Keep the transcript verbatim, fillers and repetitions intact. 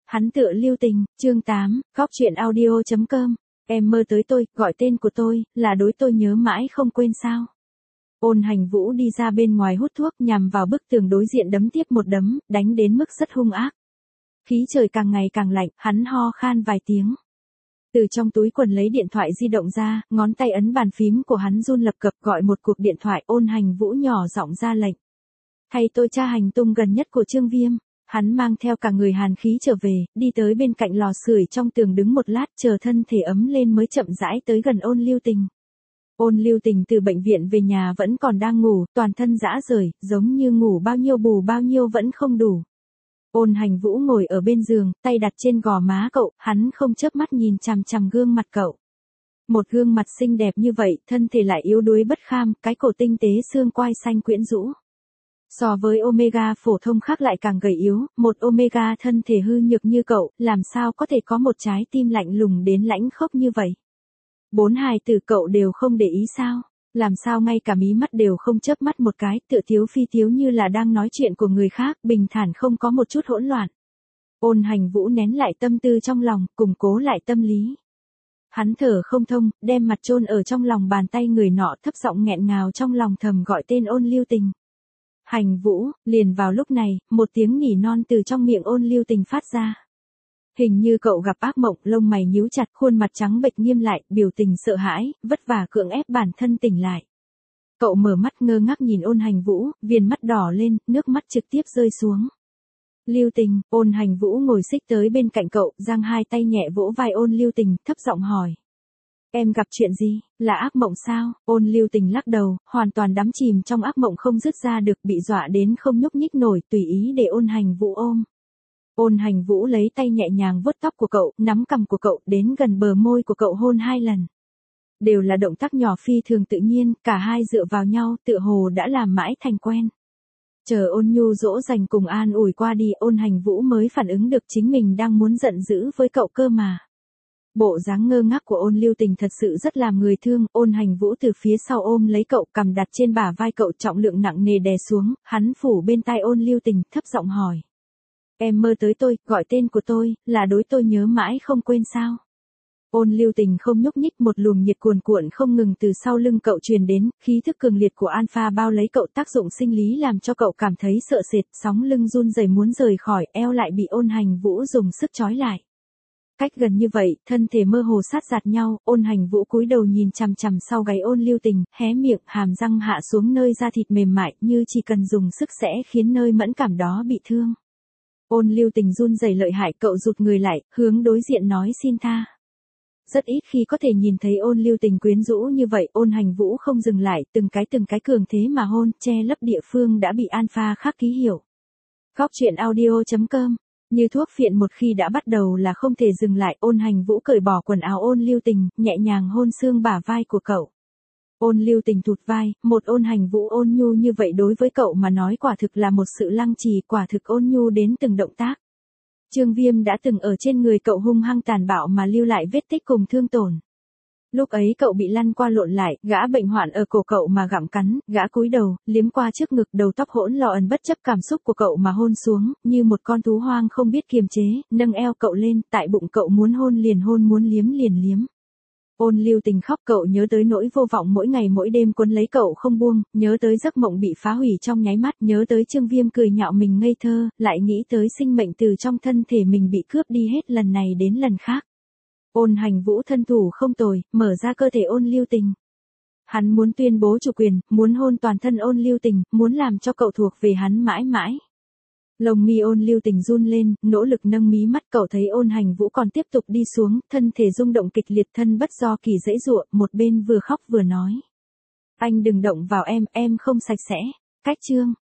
Hắn tựa lưu tình, chương tám, góc chuyện audio chấm com. Em mơ tới tôi, gọi tên của tôi, là đối tôi nhớ mãi không quên sao. Ôn Hành Vũ đi ra bên ngoài hút thuốc, nhằm vào bức tường đối diện đấm tiếp một đấm, đánh đến mức rất hung ác. Khí trời càng ngày càng lạnh, hắn ho khan vài tiếng. Từ trong túi quần lấy điện thoại di động ra, ngón tay ấn bàn phím của hắn run lập cập, gọi một cuộc điện thoại. Ôn Hành Vũ nhỏ giọng ra lệnh. Thay tôi tra hành tung gần nhất của Trương Viêm. Hắn mang theo cả người hàn khí trở về, đi tới bên cạnh lò sưởi trong tường đứng một lát, chờ thân thể ấm lên mới chậm rãi tới gần Ôn Lưu Tình. Ôn Lưu Tình từ bệnh viện về nhà vẫn còn đang ngủ, toàn thân rã rời, giống như ngủ bao nhiêu bù bao nhiêu vẫn không đủ. Ôn Hành Vũ ngồi ở bên giường, tay đặt trên gò má cậu, hắn không chớp mắt nhìn chằm chằm gương mặt cậu. Một gương mặt xinh đẹp như vậy, thân thể lại yếu đuối bất kham, cái cổ tinh tế xương quai xanh quyến rũ. So với Omega phổ thông khác lại càng gầy yếu, một Omega thân thể hư nhược như cậu, làm sao có thể có một trái tim lạnh lùng đến lãnh khốc như vậy. Bốn hài tử cậu đều không để ý sao, làm sao ngay cả mí mắt đều không chớp mắt một cái, tựa tiếu phi tiếu như là đang nói chuyện của người khác, bình thản không có một chút hỗn loạn. Ôn Hành Vũ nén lại tâm tư trong lòng, củng cố lại tâm lý. Hắn thở không thông, đem mặt chôn ở trong lòng bàn tay người nọ, thấp giọng nghẹn ngào trong lòng thầm gọi tên Ôn Lưu Tình. Hành Vũ, liền vào lúc này, một tiếng nỉ non từ trong miệng Ôn Lưu Tình phát ra. Hình như cậu gặp ác mộng, lông mày nhíu chặt, khuôn mặt trắng bệch nghiêm lại, biểu tình sợ hãi, vất vả cưỡng ép bản thân tỉnh lại. Cậu mở mắt ngơ ngác nhìn Ôn Hành Vũ, viền mắt đỏ lên, nước mắt trực tiếp rơi xuống. Lưu Tình, Ôn Hành Vũ ngồi xích tới bên cạnh cậu, giang hai tay nhẹ vỗ vai Ôn Lưu Tình, thấp giọng hỏi. Em gặp chuyện gì, là ác mộng sao? Ôn Lưu Tình lắc đầu, hoàn toàn đắm chìm trong ác mộng không dứt ra được, bị dọa đến không nhúc nhích nổi, tùy ý để Ôn Hành Vũ ôm. Ôn Hành Vũ lấy tay nhẹ nhàng vuốt tóc của cậu, nắm cằm của cậu, đến gần bờ môi của cậu hôn hai lần. Đều là động tác nhỏ phi thường tự nhiên, cả hai dựa vào nhau, tựa hồ đã làm mãi thành quen. Chờ Ôn Nhu dỗ dành cùng an ủi qua đi, Ôn Hành Vũ mới phản ứng được chính mình đang muốn giận dữ với cậu cơ mà. Bộ dáng ngơ ngác của Ôn Lưu Tình thật sự rất làm người thương. Ôn Hành Vũ từ phía sau ôm lấy cậu, cầm đặt trên bả vai cậu, trọng lượng nặng nề đè xuống, hắn phủ bên tai Ôn Lưu Tình, thấp giọng hỏi. Em mơ tới tôi, gọi tên của tôi, là đối tôi nhớ mãi không quên sao. Ôn Lưu Tình không nhúc nhích, một luồng nhiệt cuồn cuộn không ngừng từ sau lưng cậu truyền đến, khí thức cường liệt của Alpha bao lấy cậu, tác dụng sinh lý làm cho cậu cảm thấy sợ sệt, sóng lưng run rẩy muốn rời khỏi, eo lại bị Ôn Hành Vũ dùng sức trói lại. Cách gần như vậy, thân thể mơ hồ sát giạt nhau, Ôn Hành Vũ cúi đầu nhìn chằm chằm sau gáy Ôn Lưu Tình, hé miệng, hàm răng hạ xuống nơi da thịt mềm mại, như chỉ cần dùng sức sẽ khiến nơi mẫn cảm đó bị thương. Ôn Lưu Tình run rẩy lợi hại, cậu rụt người lại, hướng đối diện nói xin tha. Rất ít khi có thể nhìn thấy Ôn Lưu Tình quyến rũ như vậy, Ôn Hành Vũ không dừng lại, từng cái từng cái cường thế mà hôn, che lấp địa phương đã bị Alpha khắc ký hiệu. Góc chuyện audio chấm com. Như thuốc phiện, một khi đã bắt đầu là không thể dừng lại. Ôn Hành Vũ cởi bỏ quần áo Ôn Lưu Tình, nhẹ nhàng hôn xương bả vai của cậu. Ôn Lưu Tình thụt vai, một Ôn Hành Vũ ôn nhu như vậy đối với cậu mà nói quả thực là một sự lăng trì, quả thực ôn nhu đến từng động tác. Trương Viêm đã từng ở trên người cậu hung hăng tàn bạo mà lưu lại vết tích cùng thương tổn. Lúc ấy cậu bị lăn qua lộn lại, gã bệnh hoạn ở cổ cậu mà gặm cắn, gã cúi đầu, liếm qua trước ngực, đầu tóc hỗn loạn bất chấp cảm xúc của cậu mà hôn xuống, như một con thú hoang không biết kiềm chế, nâng eo cậu lên, tại bụng cậu muốn hôn liền hôn, muốn liếm liền liếm. Ôn Lưu Tình khóc, cậu nhớ tới nỗi vô vọng mỗi ngày mỗi đêm quấn lấy cậu không buông, nhớ tới giấc mộng bị phá hủy trong nháy mắt, nhớ tới Trương Viêm cười nhạo mình ngây thơ, lại nghĩ tới sinh mệnh từ trong thân thể mình bị cướp đi hết lần này đến lần khác. Ôn Hành Vũ thân thủ không tồi, mở ra cơ thể Ôn Lưu Tình. Hắn muốn tuyên bố chủ quyền, muốn hôn toàn thân Ôn Lưu Tình, muốn làm cho cậu thuộc về hắn mãi mãi. Lồng mi Ôn Lưu Tình run lên, nỗ lực nâng mí mắt, cậu thấy Ôn Hành Vũ còn tiếp tục đi xuống, thân thể rung động kịch liệt, thân bất do kỳ dãy giụa, một bên vừa khóc vừa nói. Anh đừng động vào em, em không sạch sẽ. Cách chương.